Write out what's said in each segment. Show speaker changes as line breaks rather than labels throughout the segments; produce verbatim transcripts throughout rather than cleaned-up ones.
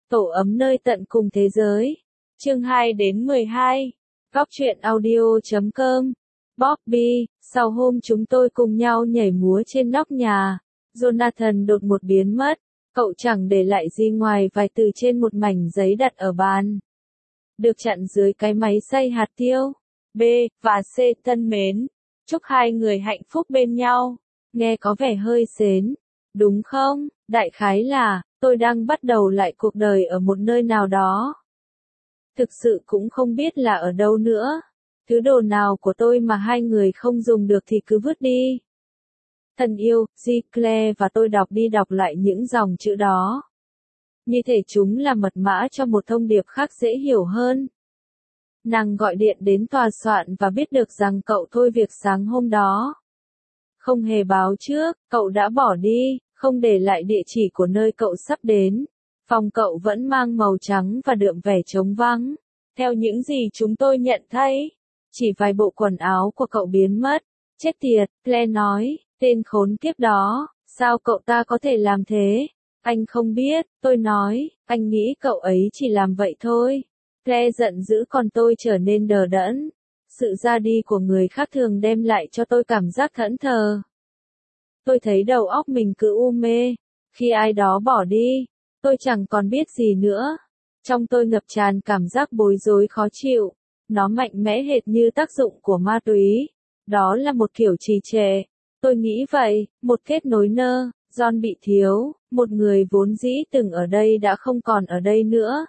Tổ ấm nơi tận cùng thế giới. Chương hai đến mười hai. Góc truyện audio chấm com. Bobby, sau hôm chúng tôi cùng nhau nhảy múa trên nóc nhà, Jonathan đột ngột biến mất. Cậu chẳng để lại gì ngoài vài từ trên một mảnh giấy đặt ở bàn, được chặn dưới cái máy xay hạt tiêu. B và C thân mến, chúc hai người hạnh phúc bên nhau. Nghe có vẻ hơi sến, đúng không? Đại khái là, tôi đang bắt đầu lại cuộc đời ở một nơi nào đó. Thực sự cũng không biết là ở đâu nữa. Thứ đồ nào của tôi mà hai người không dùng được thì cứ vứt đi. Thân yêu, G. Claire và tôi đọc đi đọc lại những dòng chữ đó. Như thể chúng là mật mã cho một thông điệp khác dễ hiểu hơn. Nàng gọi điện đến tòa soạn và biết được rằng cậu thôi việc sáng hôm đó. Không hề báo trước, cậu đã bỏ đi, không để lại địa chỉ của nơi cậu sắp đến. Phòng cậu vẫn mang màu trắng và đượm vẻ trống vắng. Theo những gì chúng tôi nhận thấy, chỉ vài bộ quần áo của cậu biến mất. Chết tiệt, Claire nói, tên khốn kiếp đó, sao cậu ta có thể làm thế? Anh không biết, tôi nói, anh nghĩ cậu ấy chỉ làm vậy thôi. Claire giận dữ còn tôi trở nên đờ đẫn. Sự ra đi của người khác thường đem lại cho tôi cảm giác thẫn thờ. Tôi thấy đầu óc mình cứ u mê. Khi ai đó bỏ đi, tôi chẳng còn biết gì nữa. Trong tôi ngập tràn cảm giác bối rối khó chịu. Nó mạnh mẽ hệt như tác dụng của ma túy. Đó là một kiểu trì trệ. Tôi nghĩ vậy, một kết nối nơ, John bị thiếu, một người vốn dĩ từng ở đây đã không còn ở đây nữa.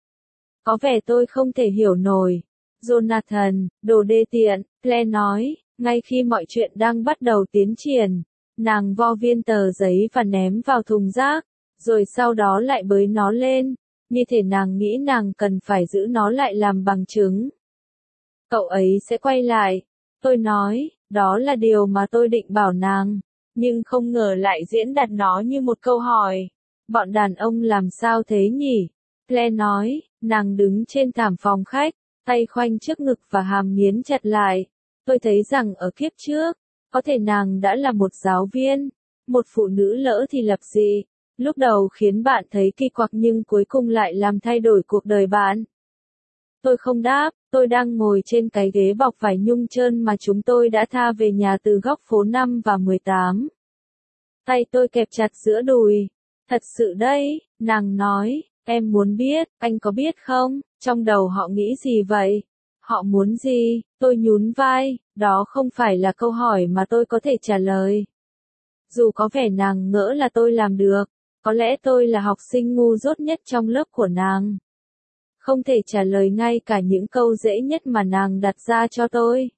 Có vẻ tôi không thể hiểu nổi. Jonathan, đồ đê tiện, Claire nói, ngay khi mọi chuyện đang bắt đầu tiến triển. Nàng vo viên tờ giấy và ném vào thùng rác, rồi sau đó lại bới nó lên, như thể nàng nghĩ nàng cần phải giữ nó lại làm bằng chứng. Cậu ấy sẽ quay lại. Tôi nói, đó là điều mà tôi định bảo nàng, nhưng không ngờ lại diễn đạt nó như một câu hỏi. Bọn đàn ông làm sao thế nhỉ? Claire nói, nàng đứng trên thảm phòng khách, tay khoanh trước ngực và hàm nghiến chặt lại. Tôi thấy rằng ở kiếp trước, có thể nàng đã là một giáo viên, một phụ nữ lỡ thì lập dị, lúc đầu khiến bạn thấy kỳ quặc nhưng cuối cùng lại làm thay đổi cuộc đời bạn. Tôi không đáp, tôi đang ngồi trên cái ghế bọc vải nhung trơn mà chúng tôi đã tha về nhà từ góc phố năm và mười tám. Tay tôi kẹp chặt giữa đùi. Thật sự đấy, nàng nói, em muốn biết, anh có biết không, trong đầu họ nghĩ gì vậy? Họ muốn gì? Tôi nhún vai, đó không phải là câu hỏi mà tôi có thể trả lời. Dù có vẻ nàng ngỡ là tôi làm được, có lẽ tôi là học sinh ngu dốt nhất trong lớp của nàng. Không thể trả lời ngay cả những câu dễ nhất mà nàng đặt ra cho tôi.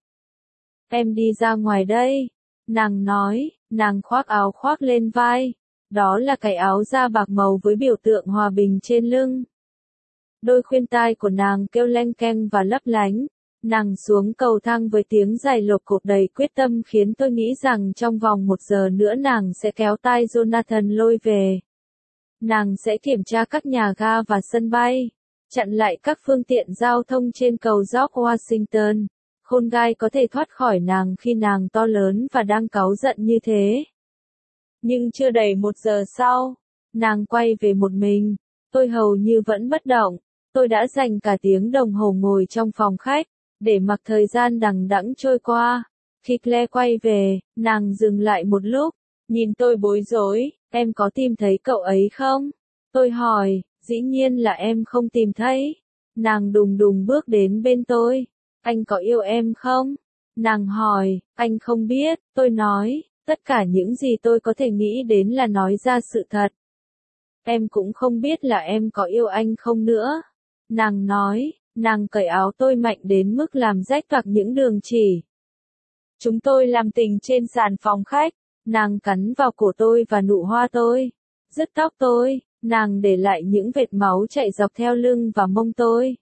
Em đi ra ngoài đây. Nàng nói, nàng khoác áo khoác lên vai. Đó là cái áo da bạc màu với biểu tượng hòa bình trên lưng. Đôi khuyên tai của nàng kêu leng keng và lấp lánh. Nàng xuống cầu thang với tiếng giày lột cột đầy quyết tâm khiến tôi nghĩ rằng trong vòng một giờ nữa nàng sẽ kéo tay Jonathan lôi về. Nàng sẽ kiểm tra các nhà ga và sân bay, chặn lại các phương tiện giao thông trên cầu George Washington. Khôn gai có thể thoát khỏi nàng khi nàng to lớn và đang cáu giận như thế. Nhưng chưa đầy một giờ sau, nàng quay về một mình. Tôi hầu như vẫn bất động. Tôi đã dành cả tiếng đồng hồ ngồi trong phòng khách, để mặc thời gian đằng đẵng trôi qua. Khi Claire quay về, nàng dừng lại một lúc, nhìn tôi bối rối, em có tìm thấy cậu ấy không? Tôi hỏi, dĩ nhiên là em không tìm thấy. Nàng đùng đùng bước đến bên tôi, anh có yêu em không? Nàng hỏi, anh không biết, tôi nói, tất cả những gì tôi có thể nghĩ đến là nói ra sự thật. Em cũng không biết là em có yêu anh không nữa. Nàng nói, nàng cởi áo tôi mạnh đến mức làm rách toạc những đường chỉ. Chúng tôi làm tình trên sàn phòng khách, nàng cắn vào cổ tôi và nụ hoa tôi, rứt tóc tôi, nàng để lại những vệt máu chạy dọc theo lưng và mông tôi.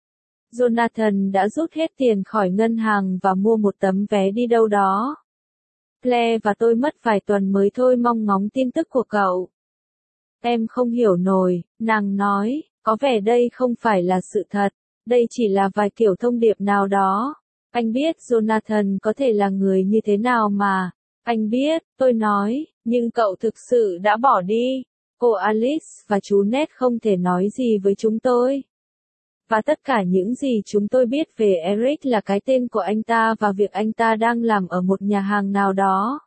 Jonathan đã rút hết tiền khỏi ngân hàng và mua một tấm vé đi đâu đó. Claire và tôi mất vài tuần mới thôi mong ngóng tin tức của cậu. Em không hiểu nổi, nàng nói, có vẻ đây không phải là sự thật, đây chỉ là vài kiểu thông điệp nào đó. Anh biết Jonathan có thể là người như thế nào mà. Anh biết, tôi nói, nhưng cậu thực sự đã bỏ đi. cô Alice và chú Ned không thể nói gì với chúng tôi. Và tất cả những gì chúng tôi biết về Eric là cái tên của anh ta và việc anh ta đang làm ở một nhà hàng nào đó.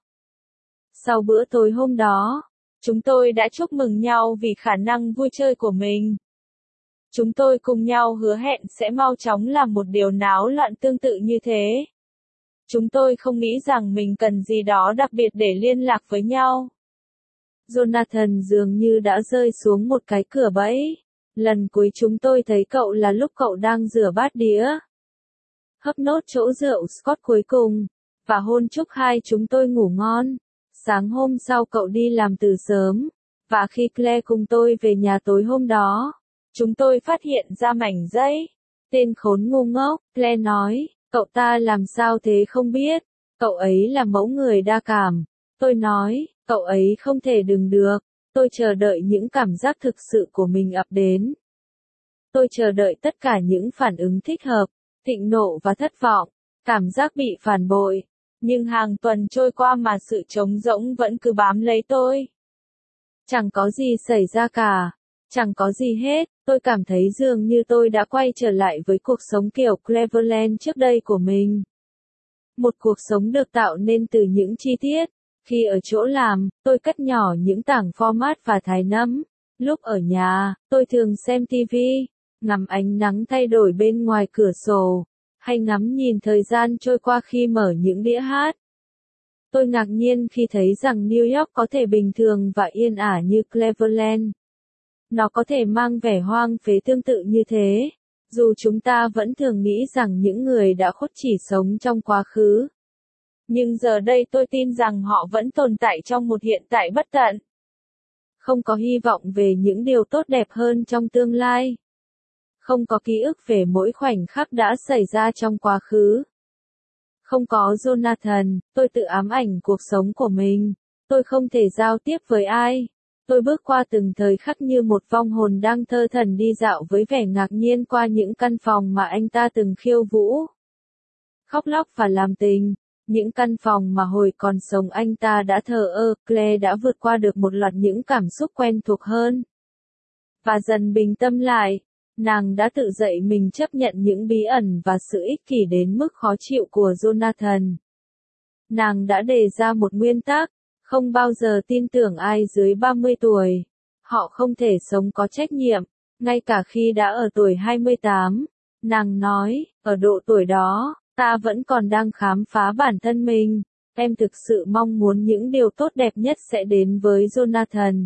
Sau bữa tối hôm đó, chúng tôi đã chúc mừng nhau vì khả năng vui chơi của mình. Chúng tôi cùng nhau hứa hẹn sẽ mau chóng làm một điều náo loạn tương tự như thế. Chúng tôi không nghĩ rằng mình cần gì đó đặc biệt để liên lạc với nhau. Jonathan dường như đã rơi xuống một cái cửa bẫy. Lần cuối chúng tôi thấy cậu là lúc cậu đang rửa bát đĩa. Hấp nốt chỗ rượu Scott cuối cùng, và hôn chúc hai chúng tôi ngủ ngon. Sáng hôm sau cậu đi làm từ sớm, và khi Claire cùng tôi về nhà tối hôm đó, chúng tôi phát hiện ra mảnh giấy. Tên khốn ngu ngốc, Claire nói, cậu ta làm sao thế không biết, cậu ấy là mẫu người đa cảm. Tôi nói, cậu ấy không thể đừng được. Tôi chờ đợi những cảm giác thực sự của mình ập đến. Tôi chờ đợi tất cả những phản ứng thích hợp, thịnh nộ và thất vọng, cảm giác bị phản bội. Nhưng hàng tuần trôi qua mà sự trống rỗng vẫn cứ bám lấy tôi. Chẳng có gì xảy ra cả, chẳng có gì hết, tôi cảm thấy dường như tôi đã quay trở lại với cuộc sống kiểu Cleveland trước đây của mình. Một cuộc sống được tạo nên từ những chi tiết. Khi ở chỗ làm, tôi cắt nhỏ những tảng format và thái nấm. Lúc ở nhà, tôi thường xem ti vi, ngắm ánh nắng thay đổi bên ngoài cửa sổ, hay ngắm nhìn thời gian trôi qua khi mở những đĩa hát. Tôi ngạc nhiên khi thấy rằng New York có thể bình thường và yên ả như Cleveland. Nó có thể mang vẻ hoang phế tương tự như thế, dù chúng ta vẫn thường nghĩ rằng những người đã khuất chỉ sống trong quá khứ. Nhưng giờ đây tôi tin rằng họ vẫn tồn tại trong một hiện tại bất tận. Không có hy vọng về những điều tốt đẹp hơn trong tương lai. Không có ký ức về mỗi khoảnh khắc đã xảy ra trong quá khứ. Không có Jonathan, tôi tự ám ảnh cuộc sống của mình. Tôi không thể giao tiếp với ai. Tôi bước qua từng thời khắc như một vong hồn đang thơ thẩn đi dạo với vẻ ngạc nhiên qua những căn phòng mà anh ta từng khiêu vũ. Khóc lóc và làm tình. Những căn phòng mà hồi còn sống anh ta đã thờ ơ, Claire đã vượt qua được một loạt những cảm xúc quen thuộc hơn. Và dần bình tâm lại, nàng đã tự dạy mình chấp nhận những bí ẩn và sự ích kỷ đến mức khó chịu của Jonathan. Nàng đã đề ra một nguyên tắc, không bao giờ tin tưởng ai dưới ba mươi tuổi. Họ không thể sống có trách nhiệm, ngay cả khi đã ở tuổi hai mươi tám. Nàng nói, ở độ tuổi đó, ta vẫn còn đang khám phá bản thân mình. Em thực sự mong muốn những điều tốt đẹp nhất sẽ đến với Jonathan.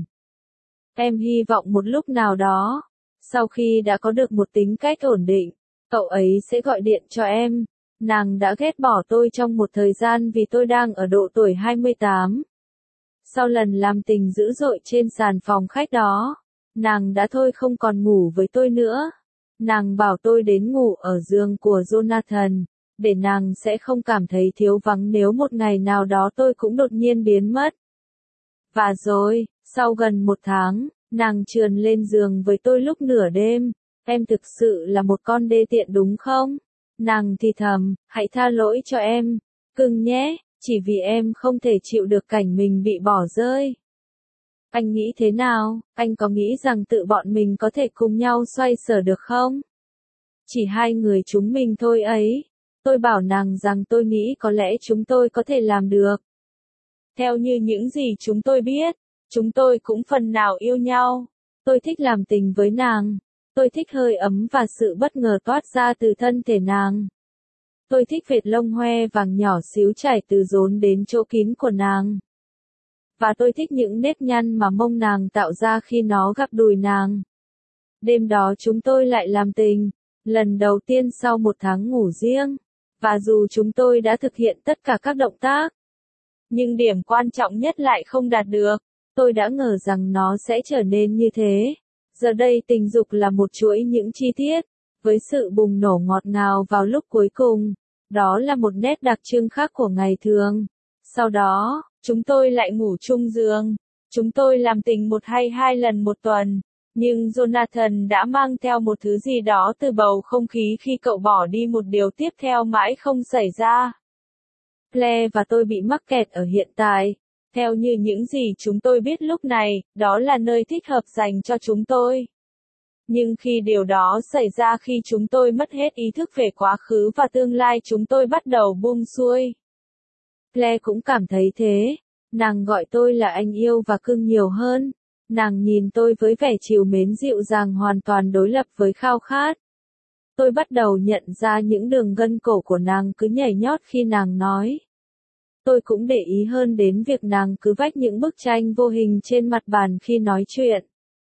Em hy vọng một lúc nào đó, sau khi đã có được một tính cách ổn định, cậu ấy sẽ gọi điện cho em. Nàng đã ghét bỏ tôi trong một thời gian vì tôi đang ở độ tuổi hai mươi tám. Sau lần làm tình dữ dội trên sàn phòng khách đó, nàng đã thôi không còn ngủ với tôi nữa. Nàng bảo tôi đến ngủ ở giường của Jonathan, để nàng sẽ không cảm thấy thiếu vắng nếu một ngày nào đó tôi cũng đột nhiên biến mất. Và rồi, sau gần một tháng, nàng trườn lên giường với tôi lúc nửa đêm. Em thực sự là một con đê tiện đúng không? Nàng thì thầm, hãy tha lỗi cho em, cưng nhé, chỉ vì em không thể chịu được cảnh mình bị bỏ rơi. Anh nghĩ thế nào? Anh có nghĩ rằng tự bọn mình có thể cùng nhau xoay sở được không? Chỉ hai người chúng mình thôi ấy. Tôi bảo nàng rằng tôi nghĩ có lẽ chúng tôi có thể làm được. Theo như những gì chúng tôi biết, chúng tôi cũng phần nào yêu nhau. Tôi thích làm tình với nàng. Tôi thích hơi ấm và sự bất ngờ toát ra từ thân thể nàng. Tôi thích vệt lông hoe vàng nhỏ xíu chảy từ rốn đến chỗ kín của nàng. Và tôi thích những nếp nhăn mà mông nàng tạo ra khi nó gặp đùi nàng. Đêm đó chúng tôi lại làm tình, lần đầu tiên sau một tháng ngủ riêng. Và dù chúng tôi đã thực hiện tất cả các động tác, nhưng điểm quan trọng nhất lại không đạt được. Tôi đã ngờ rằng nó sẽ trở nên như thế. Giờ đây tình dục là một chuỗi những chi tiết, với sự bùng nổ ngọt ngào vào lúc cuối cùng. Đó là một nét đặc trưng khác của ngày thường. Sau đó, chúng tôi lại ngủ chung giường. Chúng tôi làm tình một hay hai lần một tuần. Nhưng Jonathan đã mang theo một thứ gì đó từ bầu không khí khi cậu bỏ đi một điều tiếp theo mãi không xảy ra. Claire và tôi bị mắc kẹt ở hiện tại. Theo như những gì chúng tôi biết lúc này, đó là nơi thích hợp dành cho chúng tôi. Nhưng khi điều đó xảy ra khi chúng tôi mất hết ý thức về quá khứ và tương lai chúng tôi bắt đầu buông xuôi. Claire cũng cảm thấy thế. Nàng gọi tôi là anh yêu và cưng nhiều hơn. Nàng nhìn tôi với vẻ trìu mến dịu dàng hoàn toàn đối lập với khao khát. Tôi bắt đầu nhận ra những đường gân cổ của nàng cứ nhảy nhót khi nàng nói. Tôi cũng để ý hơn đến việc nàng cứ vách những bức tranh vô hình trên mặt bàn khi nói chuyện.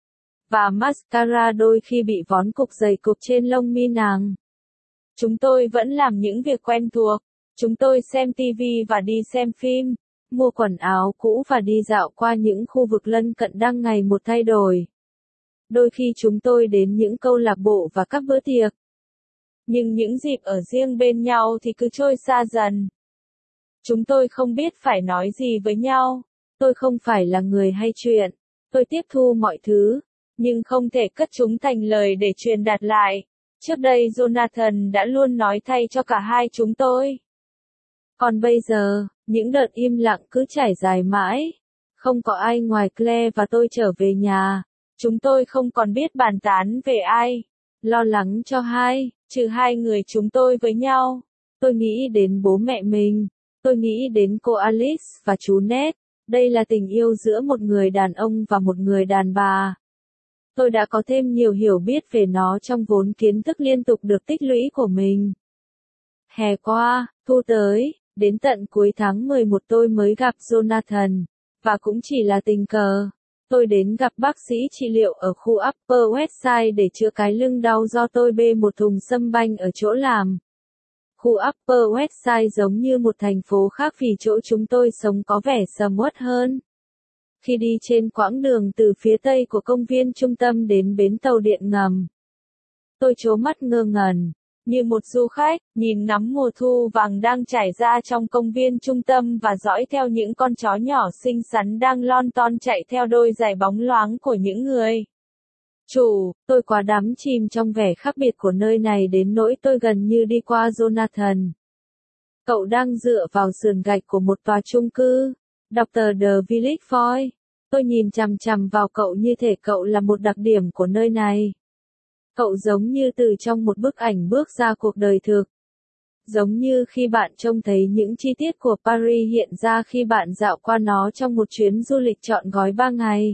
Và mascara đôi khi bị vón cục dày cục trên lông mi nàng. Chúng tôi vẫn làm những việc quen thuộc. Chúng tôi xem ti vi và đi xem phim, mua quần áo cũ và đi dạo qua những khu vực lân cận đang ngày một thay đổi. Đôi khi chúng tôi đến những câu lạc bộ và các bữa tiệc. Nhưng những dịp ở riêng bên nhau thì cứ trôi xa dần. Chúng tôi không biết phải nói gì với nhau. Tôi không phải là người hay chuyện. Tôi tiếp thu mọi thứ, nhưng không thể cất chúng thành lời để truyền đạt lại. Trước đây Jonathan đã luôn nói thay cho cả hai chúng tôi. Còn bây giờ, những đợt im lặng cứ trải dài mãi. Không có ai ngoài Claire và tôi trở về nhà. Chúng tôi không còn biết bàn tán về ai. Lo lắng cho hai, trừ hai người chúng tôi với nhau. Tôi nghĩ đến bố mẹ mình. Tôi nghĩ đến cô Alice và chú Ned. Đây là tình yêu giữa một người đàn ông và một người đàn bà. Tôi đã có thêm nhiều hiểu biết về nó trong vốn kiến thức liên tục được tích lũy của mình. Hè qua, thu tới, đến tận cuối tháng mười một tôi mới gặp Jonathan, và cũng chỉ là tình cờ. Tôi đến gặp bác sĩ trị liệu ở khu Upper West Side để chữa cái lưng đau do tôi bê một thùng sâm banh ở chỗ làm. Khu Upper West Side giống như một thành phố khác vì chỗ chúng tôi sống có vẻ sầm uất hơn. Khi đi trên quãng đường từ phía tây của công viên trung tâm đến bến tàu điện ngầm, tôi trố mắt ngơ ngẩn, như một du khách, nhìn ngắm mùa thu vàng đang trải ra trong công viên trung tâm và dõi theo những con chó nhỏ xinh xắn đang lon ton chạy theo đôi giày bóng loáng của những người. Chủ, tôi quá đắm chìm trong vẻ khác biệt của nơi này đến nỗi tôi gần như đi qua Jonathan. Cậu đang dựa vào sườn gạch của một tòa chung cư. đọc tờ The Village Voice. Tôi nhìn chằm chằm vào cậu như thể cậu là một đặc điểm của nơi này. Cậu giống như từ trong một bức ảnh bước ra cuộc đời thực. Giống như khi bạn trông thấy những chi tiết của Paris hiện ra khi bạn dạo qua nó trong một chuyến du lịch trọn gói ba ngày.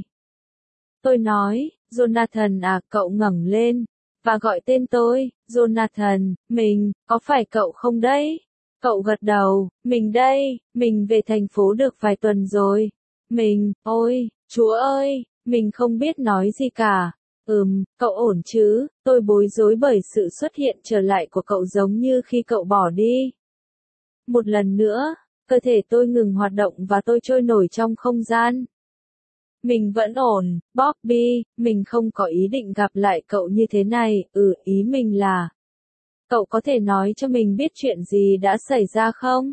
Tôi nói, Jonathan à, cậu ngẩng lên, và gọi tên tôi, Jonathan, mình, có phải cậu không đấy? Cậu gật đầu, mình đây, mình về thành phố được vài tuần rồi. Mình, ôi, Chúa ơi, mình không biết nói gì cả. Ừm, cậu ổn chứ? Tôi bối rối bởi sự xuất hiện trở lại của cậu giống như khi cậu bỏ đi. Một lần nữa, cơ thể tôi ngừng hoạt động và tôi trôi nổi trong không gian. Mình vẫn ổn, Bobby, mình không có ý định gặp lại cậu như thế này, ừ, ý mình là... Cậu có thể nói cho mình biết chuyện gì đã xảy ra không?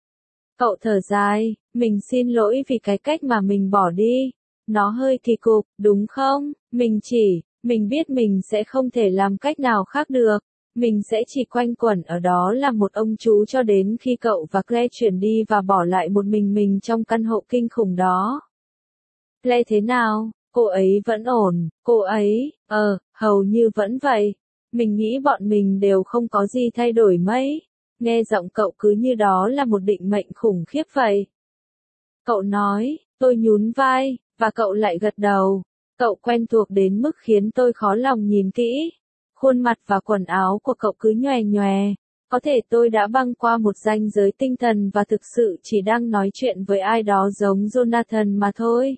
Cậu thở dài, mình xin lỗi vì cái cách mà mình bỏ đi. Nó hơi kỳ cục, đúng không? Mình chỉ, mình biết mình sẽ không thể làm cách nào khác được. Mình sẽ chỉ quanh quẩn ở đó làm một ông chú cho đến khi cậu và Claire chuyển đi và bỏ lại một mình mình trong căn hộ kinh khủng đó. Claire thế nào? Cô ấy vẫn ổn, cô ấy, ờ, hầu như vẫn vậy. Mình nghĩ bọn mình đều không có gì thay đổi mấy. Nghe giọng cậu cứ như đó là một định mệnh khủng khiếp vậy. Cậu nói, tôi nhún vai, và cậu lại gật đầu. Cậu quen thuộc đến mức khiến tôi khó lòng nhìn kỹ. Khuôn mặt và quần áo của cậu cứ nhòe nhòe. Có thể tôi đã băng qua một ranh giới tinh thần và thực sự chỉ đang nói chuyện với ai đó giống Jonathan mà thôi.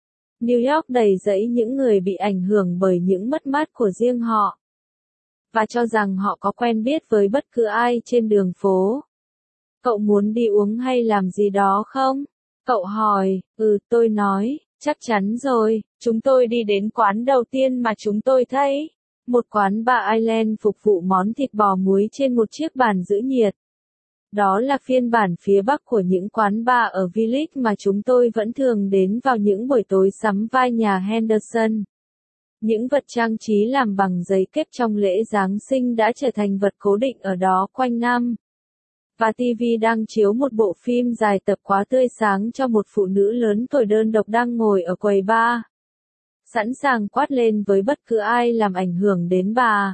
New York đầy rẫy những người bị ảnh hưởng bởi những mất mát của riêng họ. Và cho rằng họ có quen biết với bất cứ ai trên đường phố. Cậu muốn đi uống hay làm gì đó không? Cậu hỏi, ừ, tôi nói, chắc chắn rồi, chúng tôi đi đến quán đầu tiên mà chúng tôi thấy. Một quán bar Island phục vụ món thịt bò muối trên một chiếc bàn giữ nhiệt. Đó là phiên bản phía bắc của những quán bar ở Village mà chúng tôi vẫn thường đến vào những buổi tối sắm vai nhà Henderson. Những vật trang trí làm bằng giấy kép trong lễ Giáng sinh đã trở thành vật cố định ở đó quanh năm. và ti vi đang chiếu một bộ phim dài tập quá tươi sáng cho một phụ nữ lớn tuổi đơn độc đang ngồi ở quầy bar, sẵn sàng quát lên với bất cứ ai làm ảnh hưởng đến bà.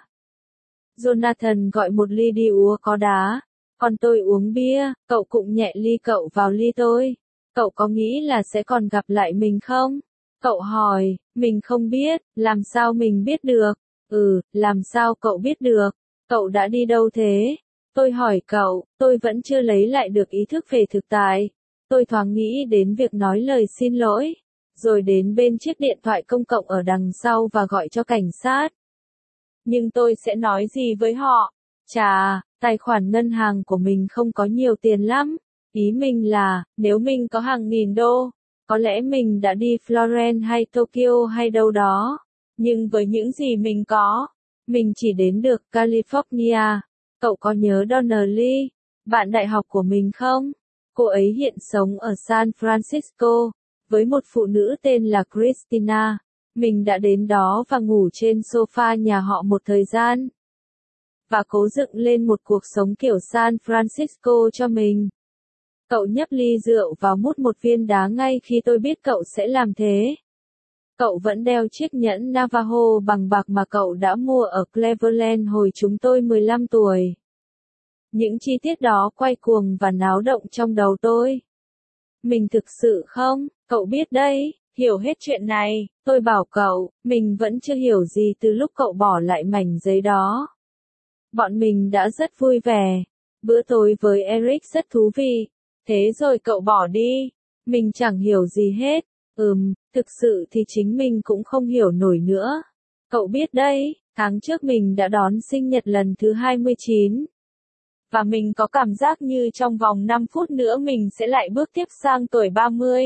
Jonathan gọi một ly đi uống có đá, còn tôi uống bia. Cậu cũng nhẹ ly cậu vào ly tôi. Cậu có nghĩ là sẽ còn gặp lại mình không? Cậu hỏi. Mình không biết. Làm sao mình biết được? Ừ, làm sao cậu biết được? Cậu đã đi đâu thế? Tôi hỏi cậu. Tôi vẫn chưa lấy lại được ý thức về thực tại. Tôi thoáng nghĩ đến việc nói lời xin lỗi, rồi đến bên chiếc điện thoại công cộng ở đằng sau và gọi cho cảnh sát. Nhưng tôi sẽ nói gì với họ? Chà, tài khoản ngân hàng của mình không có nhiều tiền lắm. Ý mình là, nếu mình có hàng nghìn đô, có lẽ mình đã đi Florence hay Tokyo hay đâu đó. Nhưng với những gì mình có, mình chỉ đến được California. Cậu có nhớ Donnelly, bạn đại học của mình không? Cô ấy hiện sống ở San Francisco, với một phụ nữ tên là Christina. Mình đã đến đó và ngủ trên sofa nhà họ một thời gian, và cố dựng lên một cuộc sống kiểu San Francisco cho mình. Cậu nhấp ly rượu và mút một viên đá ngay khi tôi biết cậu sẽ làm thế. Cậu vẫn đeo chiếc nhẫn Navajo bằng bạc mà cậu đã mua ở Cleveland hồi chúng tôi mười lăm tuổi. Những chi tiết đó quay cuồng và náo động trong đầu tôi. Mình thực sự không? Cậu biết đấy, hiểu hết chuyện này. Tôi bảo cậu, mình vẫn chưa hiểu gì từ lúc cậu bỏ lại mảnh giấy đó. Bọn mình đã rất vui vẻ. Bữa tối với Eric rất thú vị. Thế rồi cậu bỏ đi. Mình chẳng hiểu gì hết. Ừm, thực sự thì chính mình cũng không hiểu nổi nữa. Cậu biết đấy, tháng trước mình đã đón sinh nhật lần thứ hai mươi chín. Và mình có cảm giác như trong vòng năm phút nữa mình sẽ lại bước tiếp sang tuổi ba mươi.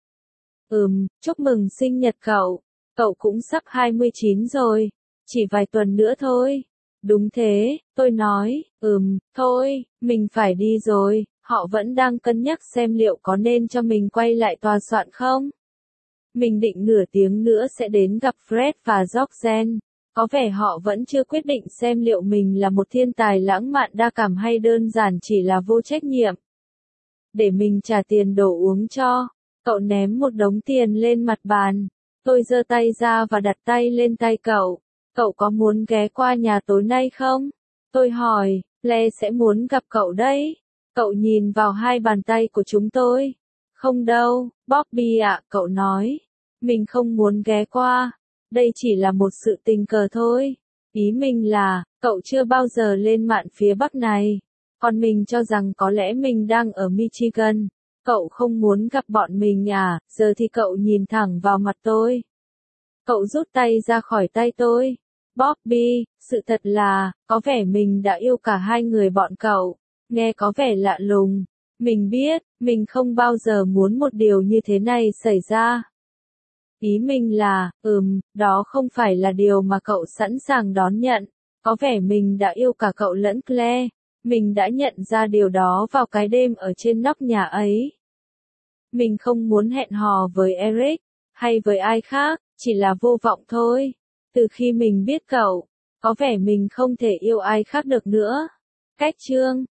Ừm, chúc mừng sinh nhật cậu. Cậu cũng sắp hai mươi chín rồi. Chỉ vài tuần nữa thôi. Đúng thế, tôi nói. Ừm, thôi, mình phải đi rồi. Họ vẫn đang cân nhắc xem liệu có nên cho mình quay lại tòa soạn không. Mình định nửa tiếng nữa sẽ đến gặp Fred và Georgen. Có vẻ họ vẫn chưa quyết định xem liệu mình là một thiên tài lãng mạn đa cảm hay đơn giản chỉ là vô trách nhiệm. Để mình trả tiền đồ uống cho. Cậu ném một đống tiền lên mặt bàn. Tôi giơ tay ra và đặt tay lên tay cậu. Cậu có muốn ghé qua nhà tối nay không? Tôi hỏi. Lê sẽ muốn gặp cậu đấy. Cậu nhìn vào hai bàn tay của chúng tôi. Không đâu, Bobby ạ, cậu nói. Mình không muốn ghé qua. Đây chỉ là một sự tình cờ thôi. Ý mình là, cậu chưa bao giờ lên mạn phía bắc này. Còn mình cho rằng có lẽ mình đang ở Michigan. Cậu không muốn gặp bọn mình à? Giờ thì cậu nhìn thẳng vào mặt tôi. Cậu rút tay ra khỏi tay tôi. Bobby, sự thật là, có vẻ mình đã yêu cả hai người bọn cậu. Nghe có vẻ lạ lùng. Mình biết, mình không bao giờ muốn một điều như thế này xảy ra. Ý mình là, ừm, đó không phải là điều mà cậu sẵn sàng đón nhận. Có vẻ mình đã yêu cả cậu lẫn Claire. Mình đã nhận ra điều đó vào cái đêm ở trên nóc nhà ấy. Mình không muốn hẹn hò với Eric, hay với ai khác, chỉ là vô vọng thôi. Từ khi mình biết cậu, có vẻ mình không thể yêu ai khác được nữa. Cách chương